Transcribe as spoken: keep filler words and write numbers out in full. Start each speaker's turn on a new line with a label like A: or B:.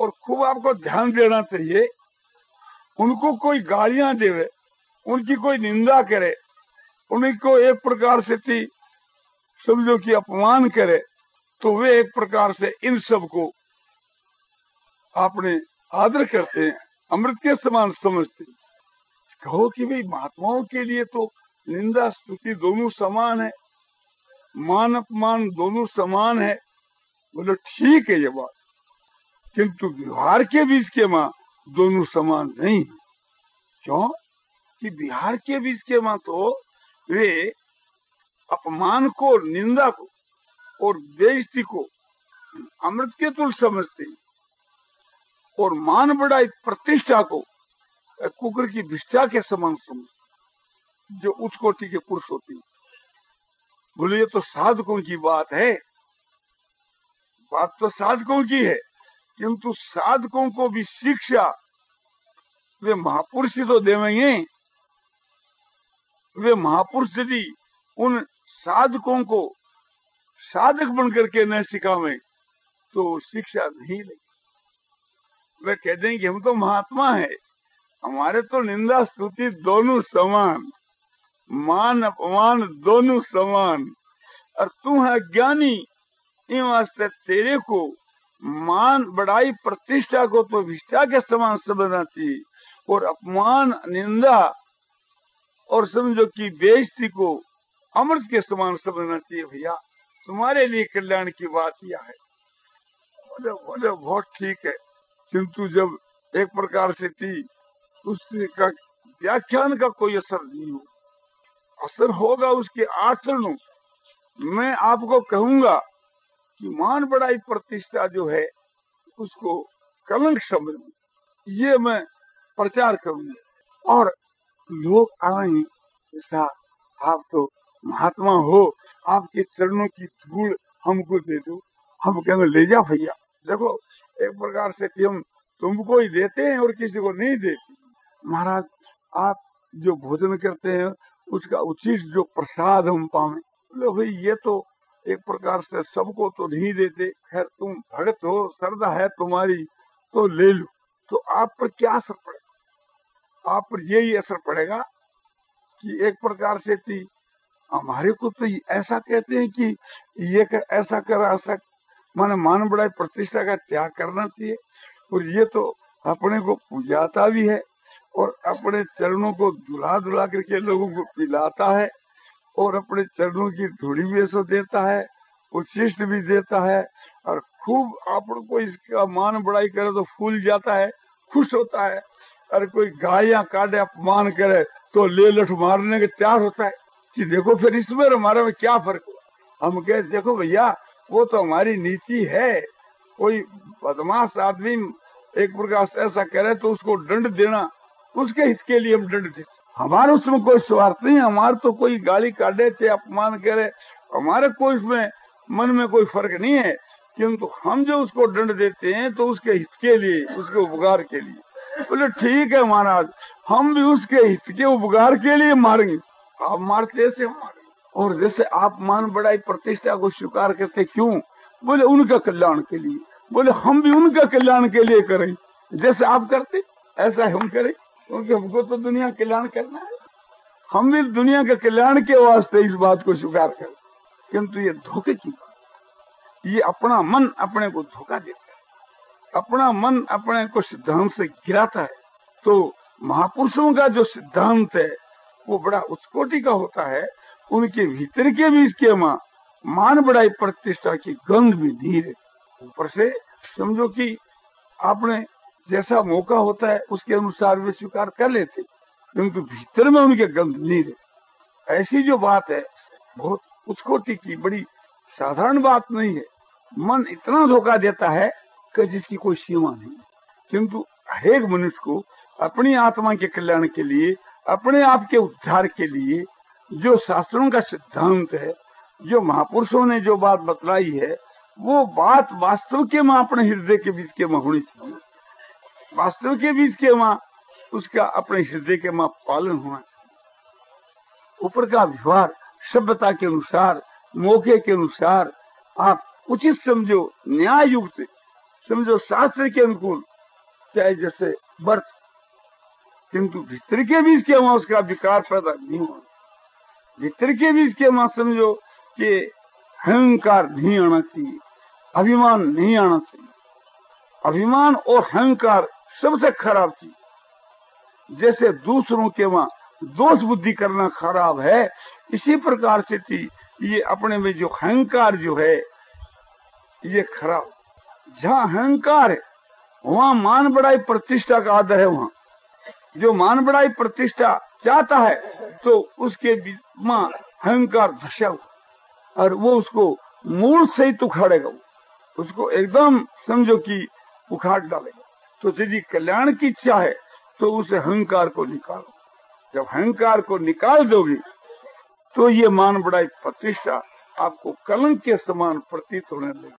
A: और खूब आपको ध्यान देना चाहिए। उनको कोई गालियां देवे, उनकी कोई निंदा करे, उनको एक प्रकार से थी समझो कि अपमान करे, तो वे एक प्रकार से इन सब को अपने आदर करते हैं, अमृत के समान समझते हैं। कहो कि भाई महात्माओं के लिए तो निंदा स्तुति दोनों समान है, मान अपमान दोनों समान है। बोलो ठीक है ये बात, किंतु व्यवहार के बीच के माँ दोनों समान नहीं है। क्यों कि बिहार के बीच के माँ तो वे अपमान को, निंदा को और बेइज्जती को अमृत के तुल समझते हैं, और मान बढ़ाई प्रतिष्ठा को कुकर की विष्ठा के समान समझते, जो उच्च कोटि के पुरुष होते हैं। बोले ये तो साधकों की बात है, बात तो साधकों की है, किंतु साधकों को भी शिक्षा वे महापुरुष ही तो देवेंगे। वे महापुरुष यदि उन साधकों को साधक बन करके न सिखावे तो शिक्षा नहीं लगी। वे कह देंगे हम तो महात्मा है, हमारे तो निंदा स्तुति दोनों समान, मान अपमान दोनों समान, और तू है ज्ञानी, इन वास्ते तेरे को मान बढ़ाई प्रतिष्ठा को तो विष्ठा के समान समझना चाहिए, और अपमान निंदा और समझो कि बेइज्जती को अमृत के समान समझना चाहिए। भैया तुम्हारे लिए कल्याण की बात यह है। बोले बोले बहुत ठीक है, किंतु जब एक प्रकार से थी उसका व्याख्यान का कोई असर नहीं हो, असर होगा उसके आचरणों। मैं आपको कहूंगा कि मान बढ़ाई प्रतिष्ठा जो है उसको कलंक समझ, ये मैं प्रचार करूंगा। और लोग आए ऐसा आप तो महात्मा हो, आपके चरणों की धूल हमको दे दो, हम कहेंगे ले जा भैया। देखो एक प्रकार से कि हम तुमको ही देते हैं और किसी को नहीं देते। महाराज आप जो भोजन करते हैं उसका उचित जो प्रसाद हम पावे, बोले भाई ये तो एक प्रकार से सबको तो नहीं देते, खैर तुम भगत हो, श्रद्धा है तुम्हारी तो ले लो। तो आप पर क्या असर पड़ेगा? आप पर यही असर पड़ेगा कि एक प्रकार से थी हमारे को तो ऐसा कहते हैं कि ये कर, ऐसा कर, ऐसा माने मान बढ़ाई प्रतिष्ठा का त्याग करना चाहिए, और ये तो अपने को पूजाता भी है और अपने चरणों को धुला धुला करके लोगों को पिलाता है, और अपने चरणों की धूड़ी भी ऐसा देता है, उच्छिष्ट भी देता है, और खूब आप को इसका मान बढ़ाई करे तो फूल जाता है, खुश होता है। और कोई गालियां काटे अपमान करे तो ले लठ मारने के तैयार होता है कि देखो फिर इसमें हमारे में क्या फर्क हुआ। हम कहे देखो भैया वो तो हमारी नीति है, कोई बदमाश आदमी एक प्रकार से ऐसा करे तो उसको दंड देना, उसके हित के लिए हम दंड देते। हमारे उसमें कोई स्वार्थ नहीं, हमारे तो कोई गाली काटे चाहे अपमान करे, हमारे कोई उसमें मन में कोई फर्क नहीं है, किंतु हम जो उसको दंड देते हैं तो उसके हित के लिए, उसके उपकार के लिए। बोले ठीक है महाराज, हम भी उसके हित के उपकार के लिए मारेंगे। आप मारते ऐसे मारेंगे, और जैसे आप मान बढ़ाई प्रतिष्ठा को स्वीकार करते क्यों? बोले उनका कल्याण के लिए। बोले हम भी उनका कल्याण के लिए करें, जैसे आप करते ऐसा हम करें, क्योंकि हमको तो दुनिया कल्याण करना है। हम भी दुनिया के कल्याण के वास्ते इस बात को स्वीकार करें, किंतु ये धोखे की बात, ये अपना मन अपने को धोखा देता है, अपना मन अपने को सिद्धांत से गिराता है। तो महापुरुषों का जो सिद्धांत है वो बड़ा उत्कोटि का होता है, उनके भीतर के भी इसके माँ मान बढ़ाई प्रतिष्ठा की गंध भी नहीं रहती। ऊपर से समझो कि आपने जैसा मौका होता है उसके अनुसार वे स्वीकार कर लेते, किंतु भीतर में उनके गंध नहीं रहती। ऐसी जो बात है बहुत उत्कोटि की, बड़ी साधारण बात नहीं है। मन इतना धोखा देता है कि जिसकी कोई सीमा नहीं, किंतु हरेक मनुष्य को अपनी आत्मा के कल्याण के लिए, अपने आप के उद्धार के लिए जो शास्त्रों का सिद्धांत है, जो महापुरुषों ने जो बात बतलाई है, वो बात वास्तव के माँ अपने हृदय के बीच के माँ होनी चाहिए। वास्तव के बीच के माँ उसका अपने हृदय के माँ पालन होना चाहिए। ऊपर का व्यवहार सभ्यता के अनुसार, मौके के अनुसार आप उचित समझो, न्याय युक्त समझो शास्त्र के अनुकूल चाहे जैसे वर्त, किंतु भीतर के बीच के वहां उसका विकार पैदा नहीं होना। भीतर के बीच के वहां समझो कि अहंकार नहीं आना चाहिए, अभिमान नहीं आना चाहिए। अभिमान और अहंकार सबसे खराब चीज। जैसे दूसरों के वहां दोष बुद्धि करना खराब है, इसी प्रकार से थी ये अपने में जो अहंकार जो है ये खराब। जहाँ अहंकार है वहाँ मान बढ़ाई प्रतिष्ठा का आदर है। वहाँ जो मान बढ़ाई प्रतिष्ठा चाहता है तो उसके वहाँ अहंकार धसा हुआ और वो उसको मूल सहित उखाड़ेगा, उसको एकदम समझो कि उखाड़ डालेगा। तो यदि कल्याण की इच्छा है तो उस अहंकार को निकालो। जब अहंकार को निकाल दोगे तो ये मान बढ़ाई प्रतिष्ठा आपको कलंक के समान प्रतीत होने लगेगी।